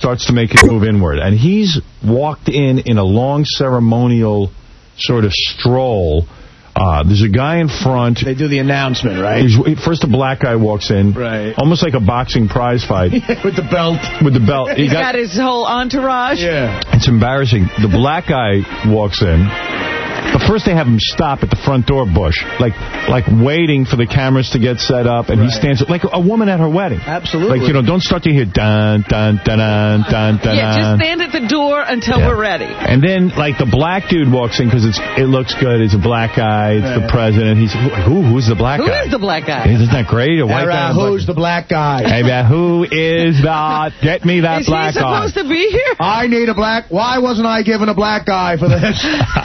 starts to make it move inward. And he's walked in a long ceremonial sort of stroll. There's a guy in front. They do the announcement, right? First, a black guy walks in. Right. Almost like a boxing prize fight. With the belt. With the belt. He's got his whole entourage. Yeah. It's embarrassing. The black guy walks in. But first they have him stop at the front door, Bush, like waiting for the cameras to get set up, and he stands like a woman at her wedding. Absolutely. Like, don't start to hear dun, dun, dun, dun, dun, dun. Yeah, just stand at the door until we're ready. And then, like, the black dude walks in because it looks good. It's a black guy. It's the president. He's who's the black guy? Who is the black guy? Isn't that great? A white guy. Who's the black guy? Hey, who is that? Get me that black guy. Is he supposed to be here? I need a black. Why wasn't I given a black guy for this?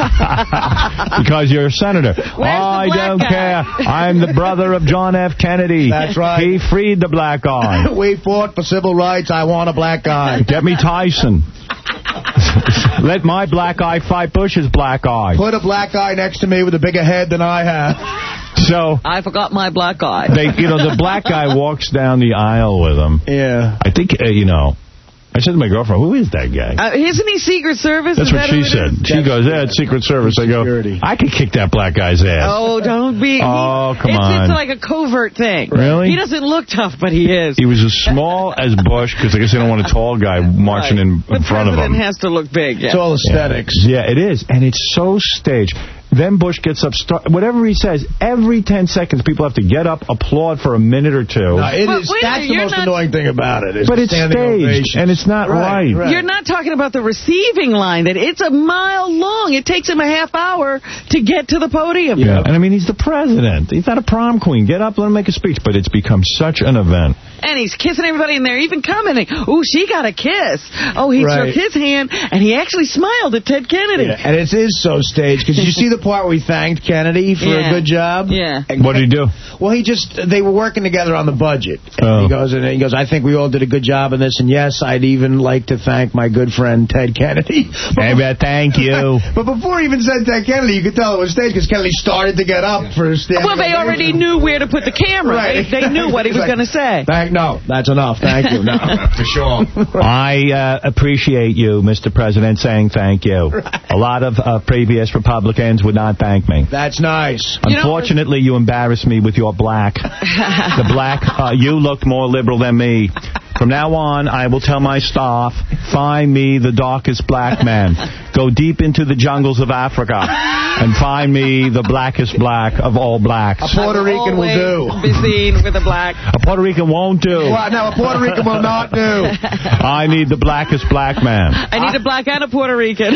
Because you're a senator. I don't care. I'm the brother of John F. Kennedy. That's right. He freed the black guy. We fought for civil rights. I want a black guy. Get me Tyson. Let my black eye fight Bush's black eye. Put a black guy next to me with a bigger head than I have. So I forgot my black eye. The black guy walks down the aisle with him. Yeah. I think, I said to my girlfriend, who is that guy? Isn't he Secret Service? That's what she said. She goes, it's Secret Service. I go, I could kick that black guy's ass. Oh, don't be. Oh, come on. It's like a covert thing. Really? He doesn't look tough, but he is. He was as small as Bush, because I guess they don't want a tall guy marching in front of him. The president has to look big, It's all aesthetics. Yeah, it is. And it's so staged. Then Bush gets up, whatever he says, every 10 seconds, people have to get up, applaud for a minute or two. No, that's the most annoying thing about it. But it's staged, and it's not right. You're not talking about the receiving line, that it's a mile long. It takes him a half hour to get to the podium. Yeah, and I mean, he's the president. He's not a prom queen. Get up, let him make a speech. But it's become such an event. And he's kissing everybody, and they're even commenting, ooh, she got a kiss. Oh, he shook his hand, and he actually smiled at Ted Kennedy. Yeah, and it is so staged, because you see the part where he thanked Kennedy for a good job? Yeah. What did he do? Well, they were working together on the budget. And he goes, I think we all did a good job in this, and yes, I'd even like to thank my good friend Ted Kennedy. Thank you. But before he even said Ted Kennedy, you could tell it was staged, because Kennedy started to get up for a standing. Well, they already knew where to put the camera. Right. They knew what he was going to say. No, that's enough. Thank you. No, for sure. I appreciate you, Mr. President, saying thank you. Right. A lot of previous Republicans would not thank me. That's nice. Unfortunately, you embarrassed me with your black. The black, you looked more liberal than me. From now on, I will tell my staff, find me the darkest black man. Go deep into the jungles of Africa and find me the blackest black of all blacks. A Puerto Rican will do. Be seen with a black. A Puerto Rican won't do. Well, no, a Puerto Rican will not do. I need the blackest black man. I need a black and a Puerto Rican.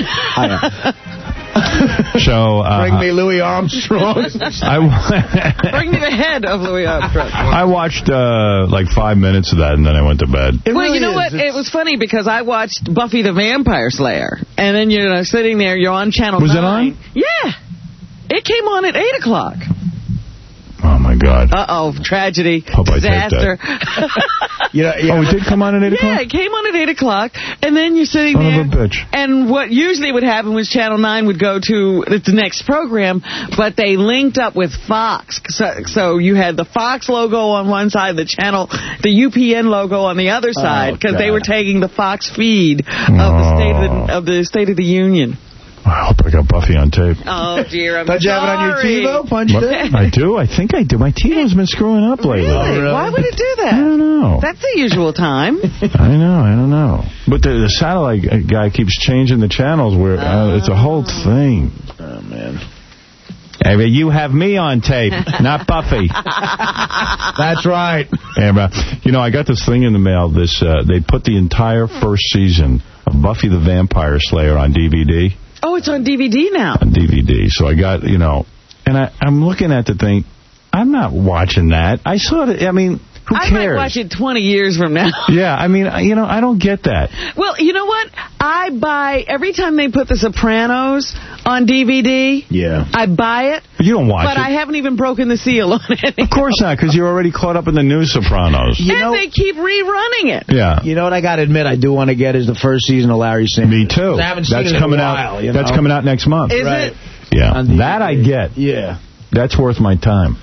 So bring me Louis Armstrong. Bring me the head of Louis Armstrong. I watched like 5 minutes of that, and then I went to bed. Well, you know what? It was funny because I watched Buffy the Vampire Slayer, and then you're sitting there, you're on Channel 9. Was it on? Yeah. It came on at 8 o'clock. Oh, my God. Uh-oh, tragedy, Hope disaster. Oh, it did come on at 8 o'clock? Yeah, it came on at 8 o'clock, and then you're sitting there. Son of a bitch. And what usually would happen was Channel 9 would go to the next program, but they linked up with Fox. So you had the Fox logo on one side, the UPN logo on the other side, because they were taking the Fox feed of the State of the Union. I hope I got Buffy on tape. Oh, dear, I'm Don't you have it on your TiVo? Punched it? I do. I think I do. My TiVo's been screwing up lately. Really? Why would it do that? I don't know. That's the usual time. I don't know. But the satellite guy keeps changing the channels where it's a whole thing. Oh, man. Hey, you have me on tape, not Buffy. That's right. Yeah, I got this thing in the mail. They put the entire first season of Buffy the Vampire Slayer on DVD. Oh, it's on DVD now. On DVD. So I got, and I'm looking at the thing. I'm not watching that. I saw it. I mean, who cares? I might watch it 20 years from now. Yeah, I mean, I don't get that. Well, you know what? I buy, every time they put The Sopranos on DVD, I buy it. But you don't watch it. But I haven't even broken the seal on it anymore. Of course not, because you're already caught up in the new Sopranos. And they keep rerunning it. Yeah. You know what I got to admit I do want to get is the first season of Larry Sanders. Me too. I haven't seen it coming in a while, out. That's coming out next month. Is it? Yeah. That I get. Yeah. That's worth my time.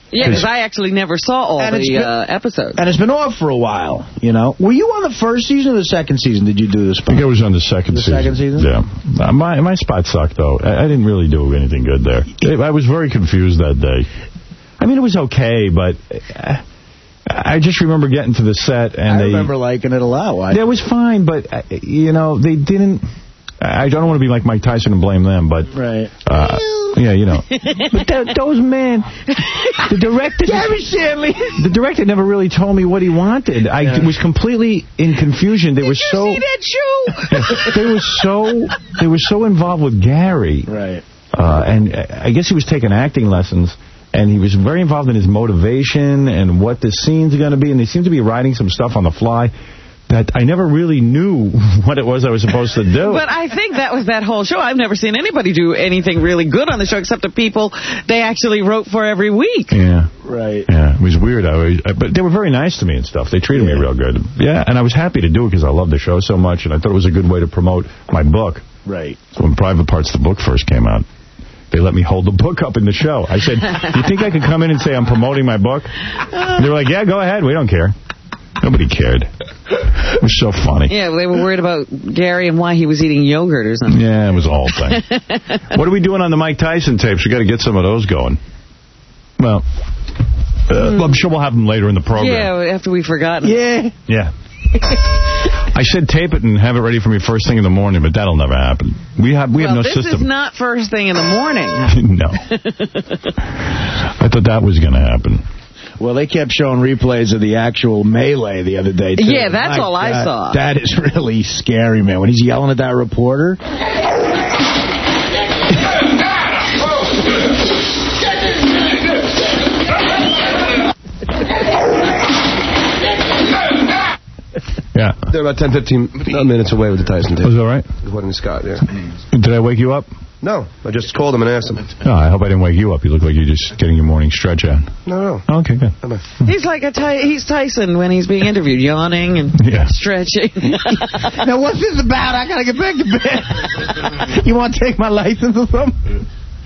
Yeah, because I actually never saw all the episodes. And it's been off for a while, you know. Were you on the first season or the second season? Did you do this? I think I was on the second season. The second season? Yeah. My spot sucked, though. I didn't really do anything good there. I was very confused that day. I mean, it was okay, but I just remember getting to the set, and I remember liking it a lot. It was fine, but, you know, they didn't... I don't want to be like Mike Tyson and blame them, but... Right. Yeah, you know. But those men... The director... Gary Shanley! The director never really told me what he wanted. I was completely in confusion. They were so... Did you see that shoe? They were so involved with Gary. Right. And I guess he was taking acting lessons, and he was very involved in his motivation and what the scene's going to be, and they seemed to be writing some stuff on the fly that I never really knew what it was I was supposed to do. But I think that was that whole show. I've never seen anybody do anything really good on the show except the people they actually wrote for every week. Yeah. Right. Yeah, it was weird. But they were very nice to me and stuff. They treated me real good. Yeah, and I was happy to do it because I loved the show so much, and I thought it was a good way to promote my book. Right. So when Private Parts, the book, first came out, they let me hold the book up in the show. I said, you think I could come in and say I'm promoting my book? And they were like, yeah, go ahead. We don't care. Nobody cared. It was so funny. Yeah, they were worried about Gary and why he was eating yogurt or something. Yeah, it was a whole thing. What are we doing on the Mike Tyson tapes? We got to get some of those going. Well, I'm sure we'll have them later in the program. Yeah, after we've forgotten. Yeah. Yeah. I said tape it and have it ready for me first thing in the morning, but that'll never happen. We have no system. This is not first thing in the morning. No. I thought that was going to happen. Well, they kept showing replays of the actual melee the other day, too. Yeah, that's all I saw. That is really scary, man. When he's yelling at that reporter. Yeah. They're about 10, 15 minutes away with the Tyson tape. Was that all right? According to Scott, yeah. Did I wake you up? No, I just called him and asked him. No, I hope I didn't wake you up. You look like you're just getting your morning stretch out. No. Okay, good. He's like he's Tyson when he's being interviewed, yawning and stretching. Now, what's this about? I got to get back to bed. You want to take my license or something?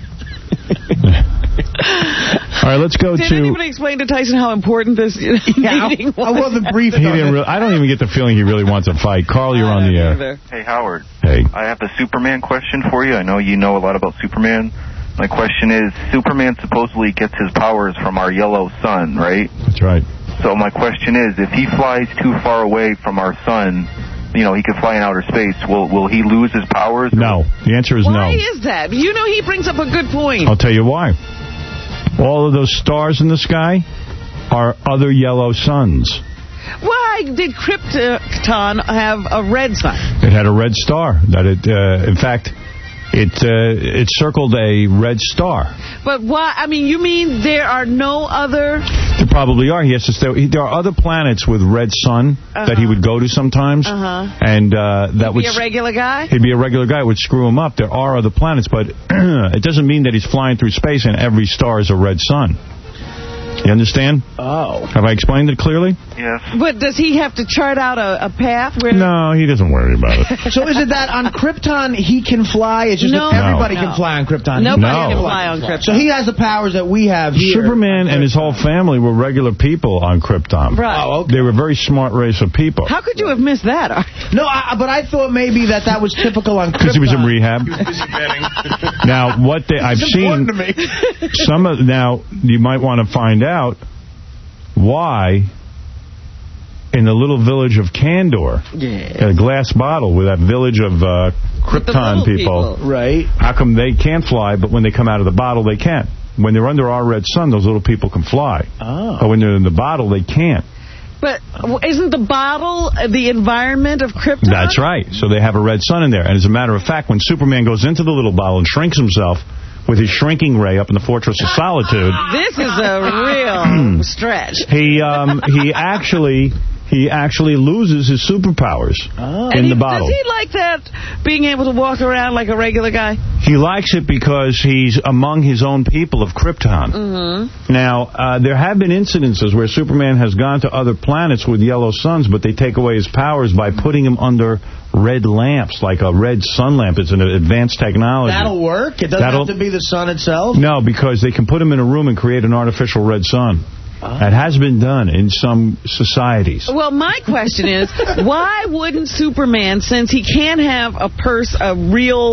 All right, let's go Did anybody explain to Tyson how important this meeting was? I wasn't briefed. I don't even get the feeling he really wants a fight. Carl, you're on the air. Either. Hey, Howard. Hey. I have a Superman question for you. I know you know a lot about Superman. My question is, Superman supposedly gets his powers from our yellow sun, right? That's right. So my question is, if he flies too far away from our sun, you know, he could fly in outer space, will he lose his powers? No. The answer is no. Why is that? You know, he brings up a good point. I'll tell you why. All of those stars in the sky are other yellow suns. Why did Krypton have a red sun? It had a red star. In fact, it circled a red star. But why? I mean, you mean there are no other? There probably are. He has to stay. There are other planets with red sun that he would go to sometimes, and that would be a regular guy. He'd be a regular guy. It would screw him up. There are other planets, but it doesn't mean that he's flying through space and every star is a red sun. You understand? Oh. Have I explained it clearly? Yes. But does he have to chart out a path? No, he doesn't worry about it. So is it that on Krypton he can fly? It's just that everybody can fly on Krypton. Nobody can fly on Krypton. So he has the powers that we have here. Superman and his whole family were regular people on Krypton. Right. Oh, okay. They were a very smart race of people. How could you have missed that? No, but I thought maybe that was typical on Krypton. Because he was in rehab. Now, I've seen now you might want to find out why in the little village of Kandor, a glass bottle with that village of Krypton people, right? How come they can't fly, but when they come out of the bottle, they can? When they're under our red sun, those little people can fly. Oh. But when they're in the bottle, they can't. But isn't the bottle the environment of Krypton? That's right. So they have a red sun in there. And as a matter of fact, when Superman goes into the little bottle and shrinks himself with his shrinking ray up in the Fortress of Solitude... This is a real stretch. He actually loses his superpowers in the bottle. Does he like that, being able to walk around like a regular guy? He likes it because he's among his own people of Krypton. Now, there have been incidences where Superman has gone to other planets with yellow suns, but they take away his powers by putting him under red lamps, like a red sun lamp. It's an advanced technology. That'll work? It doesn't have to be the sun itself? No, because they can put them in a room and create an artificial red sun. That has been done in some societies. Well, my question is, why wouldn't Superman, since he can't have a real